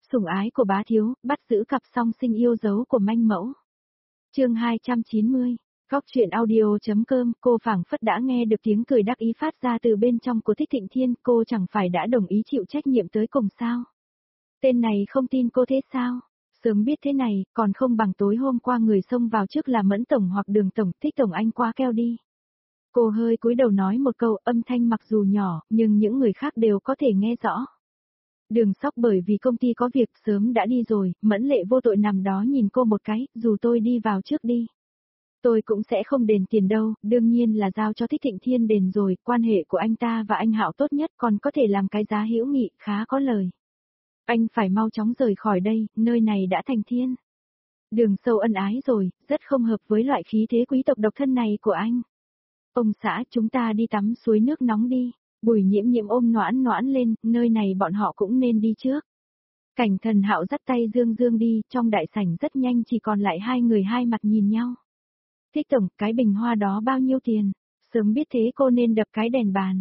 Sủng ái của bá thiếu, bắt giữ cặp song sinh yêu dấu của manh mẫu. Chương 290. Góc truyện audio.com. Cô phảng phất đã nghe được tiếng cười đắc ý phát ra từ bên trong của Thích Thịnh Thiên, cô chẳng phải đã đồng ý chịu trách nhiệm tới cùng sao? Tên này không tin cô thế sao? Sớm biết thế này, còn không bằng tối hôm qua người xông vào trước là Mẫn tổng hoặc Đường tổng, Thích tổng anh quá keo đi. Cô hơi cúi đầu nói một câu, âm thanh mặc dù nhỏ, nhưng những người khác đều có thể nghe rõ. Đường Sóc bởi vì công ty có việc sớm đã đi rồi, Mẫn Lệ vô tội nằm đó nhìn cô một cái, dù tôi đi vào trước đi. Tôi cũng sẽ không đền tiền đâu, đương nhiên là giao cho Thích Thịnh Thiên đền rồi, quan hệ của anh ta và anh Hạo tốt nhất còn có thể làm cái giá hữu nghị, khá có lời. Anh phải mau chóng rời khỏi đây, nơi này đã thành thiên. Đường Sâu ân ái rồi, rất không hợp với loại khí thế quý tộc độc thân này của anh. Ông xã, chúng ta đi tắm suối nước nóng đi. Bùi Nhiễm Nhiễm ôm Noãn Noãn lên, nơi này bọn họ cũng nên đi trước. Cảnh Thần Hạo dắt tay Dương Dương đi, trong đại sảnh rất nhanh chỉ còn lại hai người hai mặt nhìn nhau. Thích tổng, cái bình hoa đó bao nhiêu tiền? Sớm biết thế cô nên đập cái đèn bàn.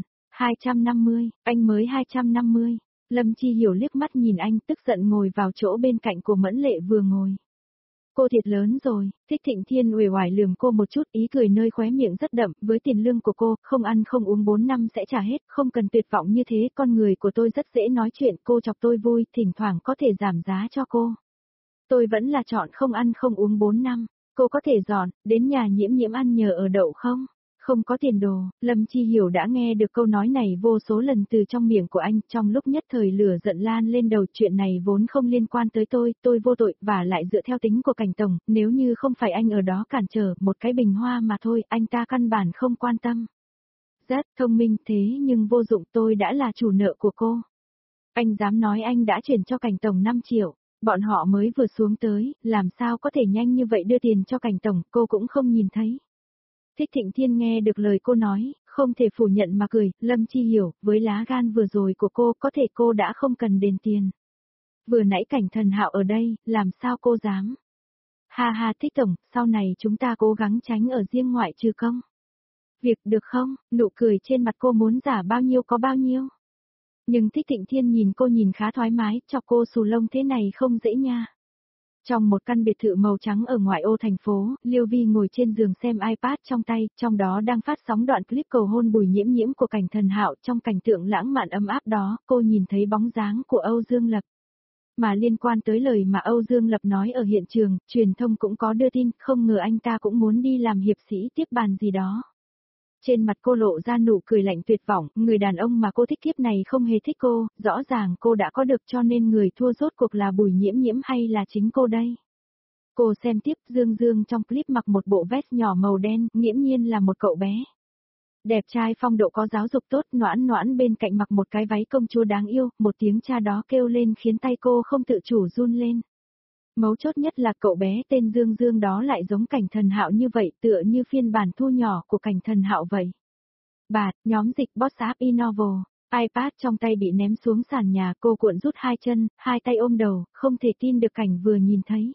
250, anh mới 250. Lâm Chi Hiểu liếc mắt nhìn anh tức giận ngồi vào chỗ bên cạnh của Mẫn Lệ vừa ngồi. Cô thiệt lớn rồi, Thích Thịnh Thiên uể oải lườm cô một chút, ý cười nơi khóe miệng rất đậm, với tiền lương của cô, không ăn không uống 4 năm sẽ trả hết, không cần tuyệt vọng như thế, con người của tôi rất dễ nói chuyện, cô chọc tôi vui, thỉnh thoảng có thể giảm giá cho cô. Tôi vẫn là chọn không ăn không uống 4 năm, cô có thể dọn, đến nhà Nhiễm Nhiễm ăn nhờ ở đậu không? Không có tiền đồ, Lâm Chi Hiểu đã nghe được câu nói này vô số lần từ trong miệng của anh, trong lúc nhất thời lửa giận lan lên đầu, chuyện này vốn không liên quan tới tôi vô tội, và lại dựa theo tính của Cảnh tổng, nếu như không phải anh ở đó cản trở, một cái bình hoa mà thôi, anh ta căn bản không quan tâm. Rất thông minh thế nhưng vô dụng, tôi đã là chủ nợ của cô. Anh dám nói anh đã chuyển cho Cảnh tổng 5 triệu. Bọn họ mới vừa xuống tới, làm sao có thể nhanh như vậy đưa tiền cho Cảnh tổng, cô cũng không nhìn thấy. Thích Thịnh Thiên nghe được lời cô nói, không thể phủ nhận mà cười, Lâm Chi Hiểu, với lá gan vừa rồi của cô, có thể cô đã không cần đền tiền. Vừa nãy Cảnh Thần Hạo ở đây, làm sao cô dám? Ha ha Thích tổng, sau này chúng ta cố gắng tránh ở riêng ngoại trừ công. Việc được không? Nụ cười trên mặt cô muốn giả bao nhiêu có bao nhiêu. Nhưng Thích Thịnh Thiên nhìn cô nhìn khá thoải mái, cho cô xù lông thế này không dễ nha. Trong một căn biệt thự màu trắng ở ngoại ô thành phố, Liêu Vi ngồi trên giường xem iPad trong tay, trong đó đang phát sóng đoạn clip cầu hôn Bùi Nhiễm Nhiễm của Cảnh Thần Hạo. Trong cảnh tượng lãng mạn ấm áp đó, cô nhìn thấy bóng dáng của Âu Dương Lập. Mà liên quan tới lời mà Âu Dương Lập nói ở hiện trường, truyền thông cũng có đưa tin, không ngờ anh ta cũng muốn đi làm hiệp sĩ tiếp bàn gì đó. Trên mặt cô lộ ra nụ cười lạnh tuyệt vọng, người đàn ông mà cô thích kiếp này không hề thích cô, rõ ràng cô đã có được cho nên người thua rốt cuộc là Bùi Nhiễm Nhiễm hay là chính cô đây. Cô xem tiếp, Dương Dương trong clip mặc một bộ vest nhỏ màu đen, nghiễm nhiên là một cậu bé. Đẹp trai phong độ có giáo dục tốt, Noãn Noãn bên cạnh mặc một cái váy công chúa đáng yêu, một tiếng cha đó kêu lên khiến tay cô không tự chủ run lên. Mấu chốt nhất là cậu bé tên Dương Dương đó lại giống Cảnh Thần Hạo như vậy, tựa như phiên bản thu nhỏ của Cảnh Thần Hạo vậy. Bạt, nhóm dịch Boss App eNovel, iPad trong tay bị ném xuống sàn nhà, cô cuộn rút hai chân, hai tay ôm đầu, không thể tin được cảnh vừa nhìn thấy.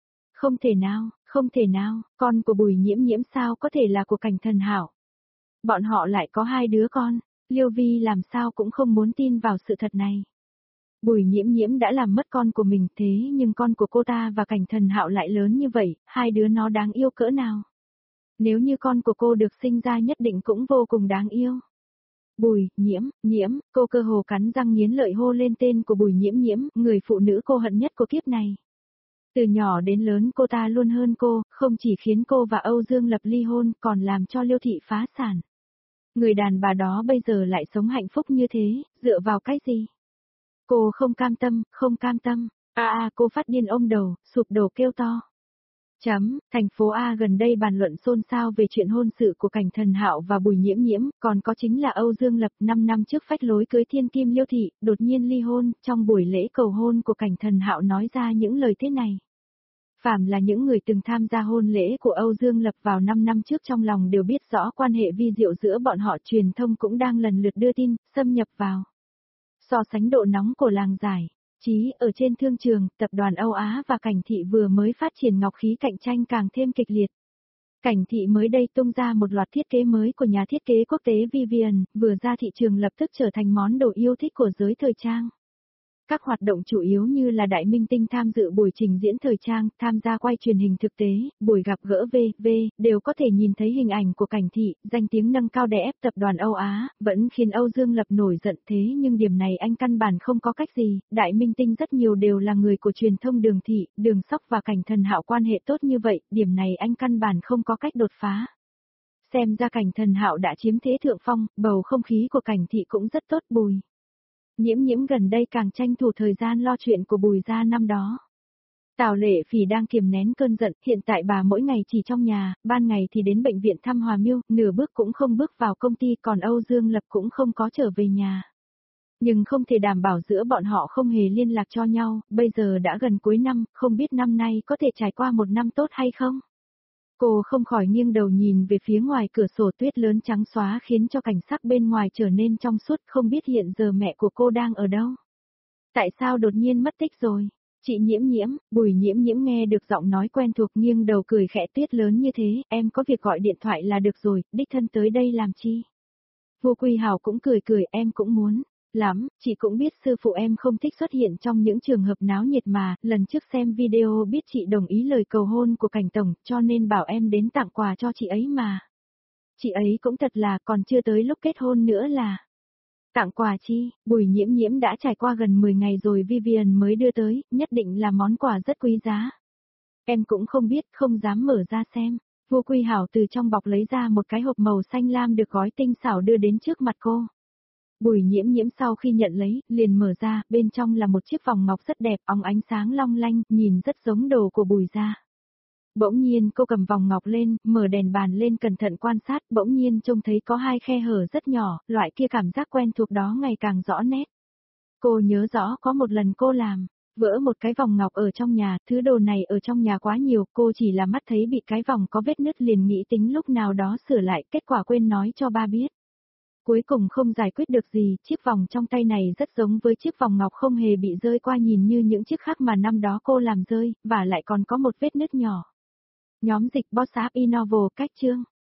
Không thể nào, con của Bùi Nhiễm Nhiễm sao có thể là của Cảnh Thần Hạo. Bọn họ lại có hai đứa con, Liêu Vi làm sao cũng không muốn tin vào sự thật này. Bùi Nhiễm Nhiễm đã làm mất con của mình thế nhưng con của cô ta và Cảnh Thần Hạo lại lớn như vậy, hai đứa nó đáng yêu cỡ nào. Nếu như con của cô được sinh ra nhất định cũng vô cùng đáng yêu. Bùi, Nhiễm, cô cơ hồ cắn răng nghiến lợi hô lên tên của Bùi Nhiễm Nhiễm, người phụ nữ cô hận nhất của kiếp này. Từ nhỏ đến lớn cô ta luôn hơn cô, không chỉ khiến cô và Âu Dương Lập ly hôn còn làm cho Liêu Thị phá sản. Người đàn bà đó bây giờ lại sống hạnh phúc như thế, dựa vào cái gì? Cô không cam tâm, cô phát điên ôm đầu, sụp đổ kêu to. Thành phố A gần đây bàn luận xôn xao về chuyện hôn sự của Cảnh Thần Hạo và Bùi Nhiễm Nhiễm, còn có chính là Âu Dương Lập 5 năm trước phách lối cưới thiên kim Liêu Thị, đột nhiên ly hôn, trong buổi lễ cầu hôn của Cảnh Thần Hạo nói ra những lời thế này. Phàm là những người từng tham gia hôn lễ của Âu Dương Lập vào 5 năm trước trong lòng đều biết rõ quan hệ vi diệu giữa bọn họ, truyền thông cũng đang lần lượt đưa tin, xâm nhập vào. So sánh độ nóng của làng giải. Chí ở trên thương trường, tập đoàn Âu Á và Cảnh Thị vừa mới phát triển ngọc khí cạnh tranh càng thêm kịch liệt. Cảnh Thị mới đây tung ra một loạt thiết kế mới của nhà thiết kế quốc tế Vivian, vừa ra thị trường lập tức trở thành món đồ yêu thích của giới thời trang. Các hoạt động chủ yếu như là đại minh tinh tham dự buổi trình diễn thời trang, tham gia quay truyền hình thực tế, buổi gặp gỡ v.v. đều có thể nhìn thấy hình ảnh của Cảnh Thị, danh tiếng nâng cao đè ép tập đoàn Âu Á, vẫn khiến Âu Dương Lập nổi giận thế nhưng điểm này anh căn bản không có cách gì, đại minh tinh rất nhiều đều là người của truyền thông Đường Thị, Đường Sóc và Cảnh Thần Hạo quan hệ tốt như vậy, điểm này anh căn bản không có cách đột phá. Xem ra Cảnh Thần Hạo đã chiếm thế thượng phong, bầu không khí của Cảnh Thị cũng rất tốt. Bùi Nhiễm Nhiễm gần đây càng tranh thủ thời gian lo chuyện của Bùi gia năm đó. Tào Lệ Phỉ đang kiềm nén cơn giận, hiện tại bà mỗi ngày chỉ trong nhà, ban ngày thì đến bệnh viện thăm Hòa Miêu, nửa bước cũng không bước vào công ty, còn Âu Dương Lập cũng không có trở về nhà. Nhưng không thể đảm bảo giữa bọn họ không hề liên lạc cho nhau, bây giờ đã gần cuối năm, không biết năm nay có thể trải qua một năm tốt hay không? Cô không khỏi nghiêng đầu nhìn về phía ngoài cửa sổ, tuyết lớn trắng xóa khiến cho cảnh sắc bên ngoài trở nên trong suốt, không biết hiện giờ mẹ của cô đang ở đâu. Tại sao đột nhiên mất tích rồi? Chị Nhiễm Nhiễm, Bùi Nhiễm Nhiễm nghe được giọng nói quen thuộc nghiêng đầu cười khẽ, tuyết lớn như thế, em có việc gọi điện thoại là được rồi, đích thân tới đây làm chi? Vô Quy Hào cũng cười cười, em cũng muốn. Lắm, chị cũng biết sư phụ em không thích xuất hiện trong những trường hợp náo nhiệt mà, lần trước xem video biết chị đồng ý lời cầu hôn của Cảnh Tổng, cho nên bảo em đến tặng quà cho chị ấy mà. Chị ấy cũng thật là còn chưa tới lúc kết hôn nữa là. Tặng quà chi, Bùi Nhiễm Nhiễm đã trải qua gần 10 ngày rồi Vivian mới đưa tới, nhất định là món quà rất quý giá. Em cũng không biết, không dám mở ra xem. Vô Quy Hảo từ trong bọc lấy ra một cái hộp màu xanh lam được gói tinh xảo đưa đến trước mặt cô. Bùi Nhiễm Nhiễm sau khi nhận lấy, liền mở ra, bên trong là một chiếc vòng ngọc rất đẹp, óng ánh sáng long lanh, nhìn rất giống đồ của Bùi gia. Bỗng nhiên cô cầm vòng ngọc lên, mở đèn bàn lên cẩn thận quan sát, bỗng nhiên trông thấy có hai khe hở rất nhỏ, loại kia cảm giác quen thuộc đó ngày càng rõ nét. Cô nhớ rõ có một lần cô làm, vỡ một cái vòng ngọc ở trong nhà, thứ đồ này ở trong nhà quá nhiều, cô chỉ là mắt thấy bị cái vòng có vết nứt liền nghĩ tính lúc nào đó sửa lại, kết quả quên nói cho ba biết. Cuối cùng không giải quyết được gì, chiếc vòng trong tay này rất giống với chiếc vòng ngọc không hề bị rơi qua nhìn như những chiếc khác mà năm đó cô làm rơi, và lại còn có một vết nứt nhỏ. Nhóm dịch Boss App Innovo cách chương